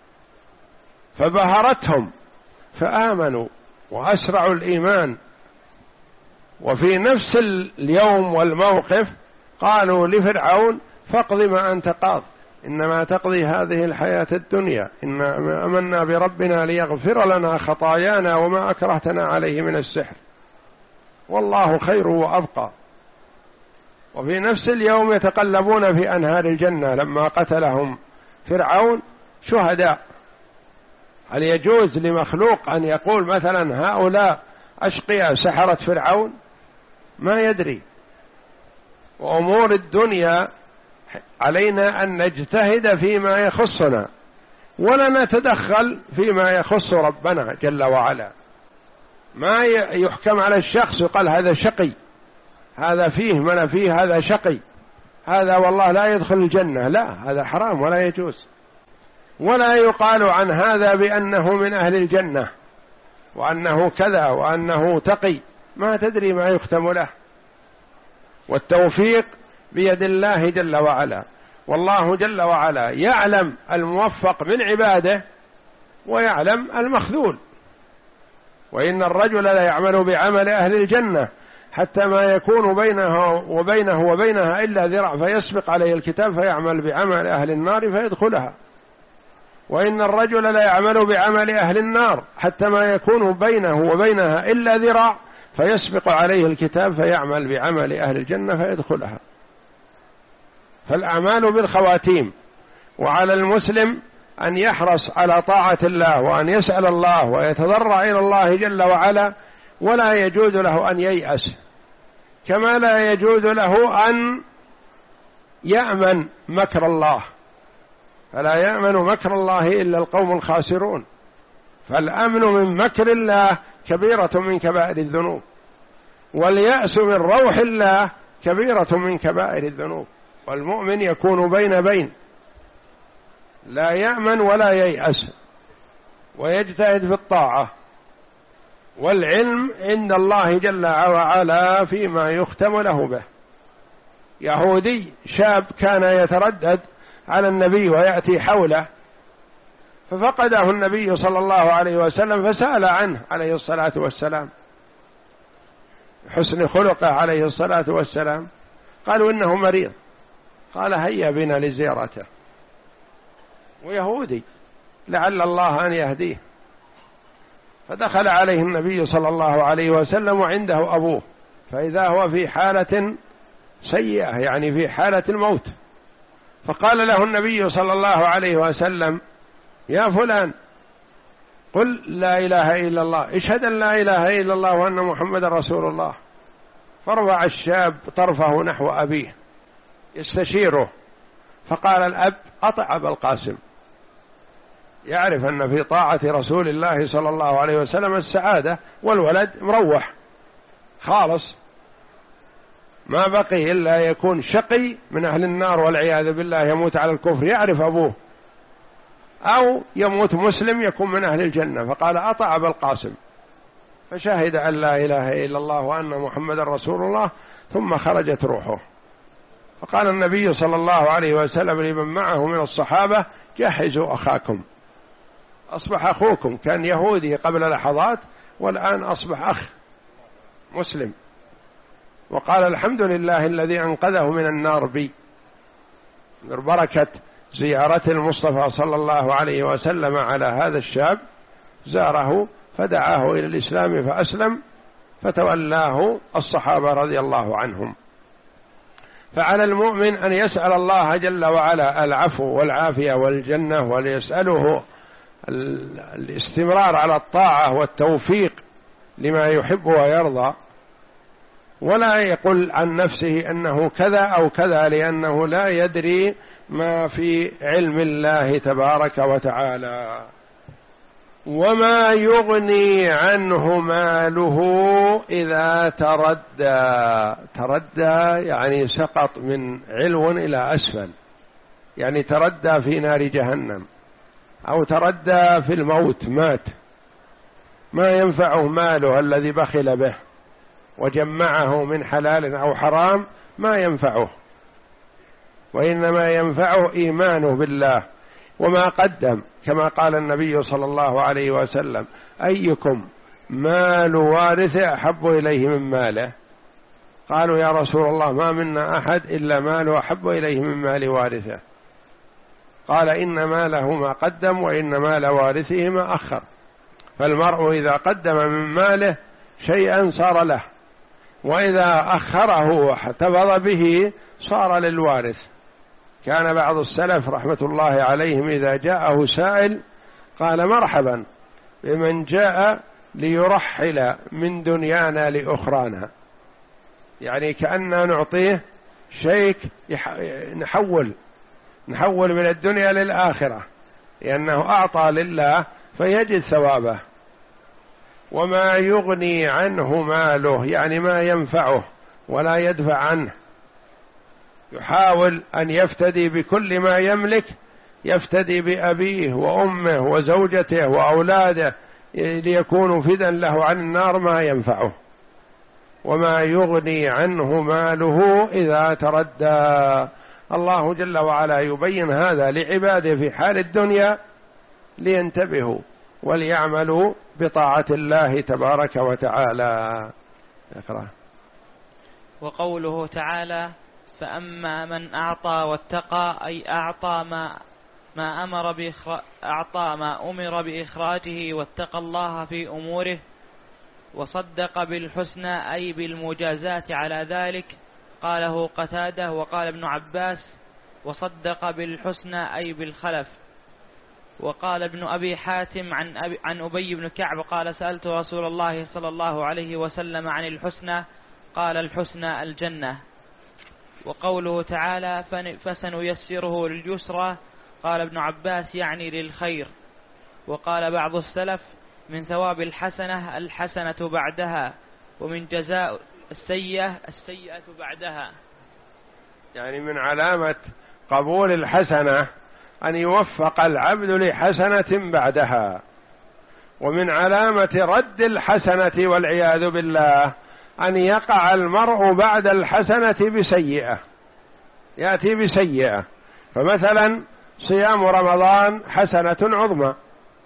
فبهرتهم فآمنوا وأسرعوا الإيمان. وفي نفس اليوم والموقف قالوا لفرعون: فاقض ما أنت قاض، إنما تقضي هذه الحياة الدنيا، إنا آمنا بربنا ليغفر لنا خطايانا وما أكرهتنا عليه من السحر، والله خير وأبقى. وفي نفس اليوم يتقلبون في أنهار الجنة لما قتلهم فرعون شهداء. هل يجوز لمخلوق أن يقول مثلا هؤلاء أشقياء سحرة فرعون؟ ما يدري. وأمور الدنيا علينا أن نجتهد فيما يخصنا ولا نتدخل فيما يخص ربنا جل وعلا. ما يحكم على الشخص يقال هذا شقي، هذا فيه من فيه، هذا شقي، هذا والله لا يدخل الجنة، لا، هذا حرام ولا يجوز. ولا يقال عن هذا بأنه من أهل الجنة وأنه كذا وأنه تقي، ما تدري ما يختم له. والتوفيق بيد الله جل وعلا، والله جل وعلا يعلم الموفق من عباده ويعلم المخذول. وإن الرجل لا يعمل بعمل أهل الجنة حتى ما يكون بينه وبينه وبينها إلا ذراع فيسبق عليه الكتاب فيعمل بعمل أهل النار فيدخلها. وإن الرجل لا يعمل بعمل أهل النار حتى ما يكون بينه وبينها إلا ذراع فيسبق عليه الكتاب فيعمل بعمل أهل الجنة فيدخلها. فالأعمال بالخواتيم. وعلى المسلم أن يحرص على طاعة الله وأن يسأل الله ويتضرع إلى الله جل وعلا، ولا يجوز له أن ييأس، كما لا يجوز له أن يأمن مكر الله، فلا يأمن مكر الله إلا القوم الخاسرون. فالأمن من مكر الله كبيرة من كبائر الذنوب، واليأس من روح الله كبيرة من كبائر الذنوب. والمؤمن يكون بين بين، لا يأمن ولا ييأس، ويجتهد في الطاعة. والعلم عند الله جل وعلا فيما يختم له به. يهودي شاب كان يتردد على النبي ويأتي حوله، ففقده النبي صلى الله عليه وسلم فسأل عنه عليه الصلاة والسلام، حسن خلقه عليه الصلاة والسلام. قالوا إنه مريض، قال هيا بنا لزيارته، ويهودي لعل الله أن يهديه. فدخل عليه النبي صلى الله عليه وسلم وعنده أبوه، فإذا هو في حالة سيئة، يعني في حالة الموت. فقال له النبي صلى الله عليه وسلم: يا فلان قل لا إله إلا الله، اشهد أن لا إله إلا الله وأن محمد رسول الله. فرفع الشاب طرفه نحو أبيه يستشيره، فقال الأب: أطع أبا القاسم، يعرف أن في طاعة رسول الله صلى الله عليه وسلم السعادة، والولد مروح خالص، ما بقي إلا يكون شقي من أهل النار والعياذ بالله، يموت على الكفر يعرف أبوه، أو يموت مسلم يكون من أهل الجنة. فقال: أطع أبا القاسم، فشهد أن لا إله إلا الله وأن محمد رسول الله، ثم خرجت روحه. فقال النبي صلى الله عليه وسلم لمن معه من الصحابة: جهزوا أخاكم، أصبح أخوكم، كان يهودي قبل لحظات والآن أصبح أخ مسلم. وقال: الحمد لله الذي أنقذه من النار بي، بركة زيارة المصطفى صلى الله عليه وسلم على هذا الشاب، زاره فدعاه إلى الإسلام فأسلم، فتولاه الصحابة رضي الله عنهم. فعلى المؤمن أن يسأل الله جل وعلا العفو والعافية والجنة، وليسأله الاستمرار على الطاعة والتوفيق لما يحب ويرضى، ولا يقول عن نفسه أنه كذا أو كذا، لأنه لا يدري ما في علم الله تبارك وتعالى. وما يغني عنه ماله إذا تردى. تردى يعني سقط من علو إلى أسفل، يعني تردى في نار جهنم، أو تردى في الموت، مات، ما ينفعه ماله الذي بخل به وجمعه من حلال أو حرام، ما ينفعه، وإنما ينفعه إيمانه بالله وما قدم، كما قال النبي صلى الله عليه وسلم: أيكم مال وارثه أحب إليه من ماله؟ قالوا: يا رسول الله ما منا أحد إلا ماله أحب إليه من مال وارثه. قال: إن ماله ما قدم، وإن مال وارثه ما أخر. فالمرء إذا قدم من ماله شيئا صار له، وإذا أخره واحتفظ به صار للوارث. كان بعض السلف رحمة الله عليهم إذا جاءه سائل قال: مرحبا بمن جاء ليرحل من دنيانا لأخرانا، يعني كأننا نعطيه شيء نحول نحول من الدنيا للآخرة، لأنه أعطى لله فيجد ثوابه. وما يغني عنه ماله يعني ما ينفعه ولا يدفع عنه، يحاول أن يفتدي بكل ما يملك، يفتدي بأبيه وأمه وزوجته وأولاده ليكونوا فدا له عن النار، ما ينفعه. وما يغني عنه ماله إذا تردى. الله جل وعلا يبين هذا لعباده في حال الدنيا لينتبهوا وليعملوا بطاعة الله تبارك وتعالى. اقرأ. وقوله تعالى: فأما من أعطى واتقى، أي أعطى ما ما أمر بإخراج أعطى ما أمر بإخراجه، واتقى الله في أموره، وصدق بالحسنى أي بالمجازات على ذلك. قاله قتادة. وقال ابن عباس: وصدق بالحسنى أي بالخلف. وقال ابن أبي حاتم عن أبي عن أبي بن كعب قال: سألت رسول الله صلى الله عليه وسلم عن الحسنى، قال: الحسنى الجنة. وقوله تعالى: فسنيسره لليسرى، قال ابن عباس: يعني للخير. وقال بعض السلف: من ثواب الحسنة الحسنة بعدها، ومن جزاء السيئة السيئة بعدها. يعني من علامة قبول الحسنة أن يوفق العبد لحسنة بعدها، ومن علامة رد الحسنة والعياذ بالله أن يقع المرء بعد الحسنة بسيئة، يأتي بسيئة. فمثلا صيام رمضان حسنة عظمى،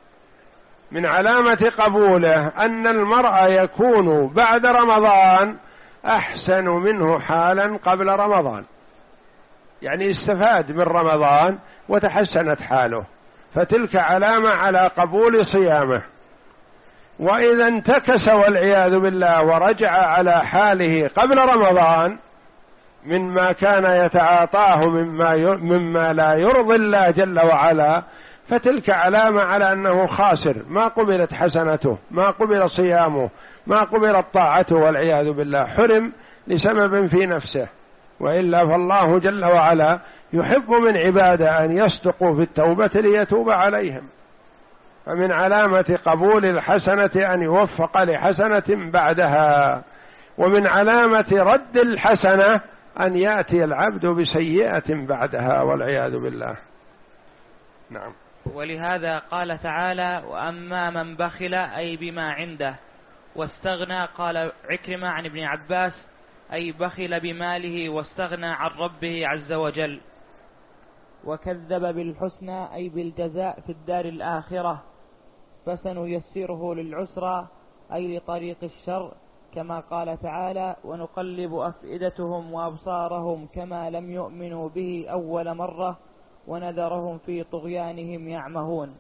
من علامة قبوله أن المرء يكون بعد رمضان أحسن منه حالا قبل رمضان، يعني استفاد من رمضان وتحسنت حاله، فتلك علامة على قبول صيامه. وإذا انتكس والعياذ بالله ورجع على حاله قبل رمضان مما كان يتعاطاه مما, مما لا يرضي الله جل وعلا، فتلك علامة على أنه خاسر، ما قبلت حسنته، ما قبل صيامه، ما قبلت طاعته والعياذ بالله، حرم لسبب في نفسه. وإلا فالله جل وعلا يحب من عباده أن يصدقوا في التوبة ليتوب عليهم. فمن علامة قبول الحسنة أن يوفق لحسنة بعدها، ومن علامة رد الحسنة أن يأتي العبد بسيئة بعدها والعياذ بالله. نعم. ولهذا قال تعالى: وأما من بخل أي بما عنده واستغنى، قال عكرمة عن ابن عباس أي بخل بماله واستغنى عن ربه عز وجل. وكذب بالحسنى أي بالجزاء في الدار الآخرة، فسنيسره للعسرى أي لطريق الشر، كما قال تعالى: ونقلب أفئدتهم وأبصارهم كما لم يؤمنوا به أول مرة ونذرهم في طغيانهم يعمهون.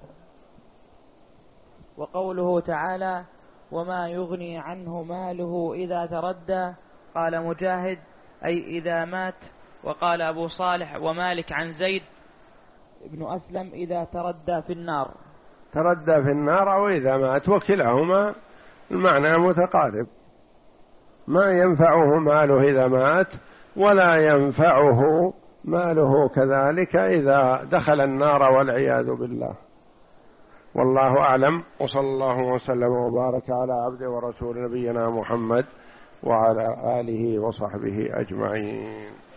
وقوله تعالى: وما يغني عنه ماله إذا تردى، قال مجاهد أي إذا مات. وقال أبو صالح ومالك عن زيد ابن أسلم إذا تردى في النار. تردى في النار أو إذا مات، وكلاهما المعنى متقارب. ما ينفعه ماله إذا مات، ولا ينفعه ماله كذلك إذا دخل النار والعياذ بالله. والله أعلم، وصلى الله وسلم وبارك على عبده ورسول نبينا محمد وعلى آله وصحبه أجمعين.